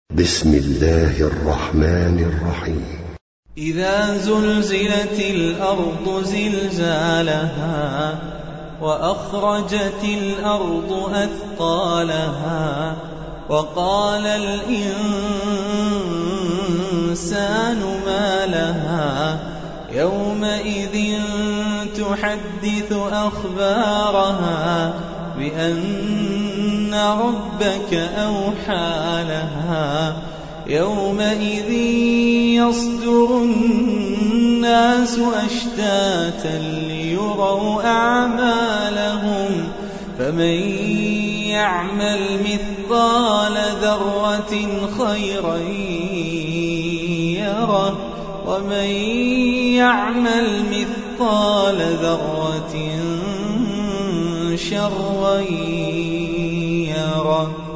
بسم الله الرحمن الرحيم. إذا زلزلت الأرض زلزالها وأخرجت الأرض أثقالها وقال الإنسان ما لها يومئذ تحدث أخبارها بأن ربك أوحى لها يومئذ يصدر الناس أشتاتا ليروا أعمالهم فمن يعمل مثقال ذرة خيرا يره ومن يعمل مثقال ذرة شرا يره.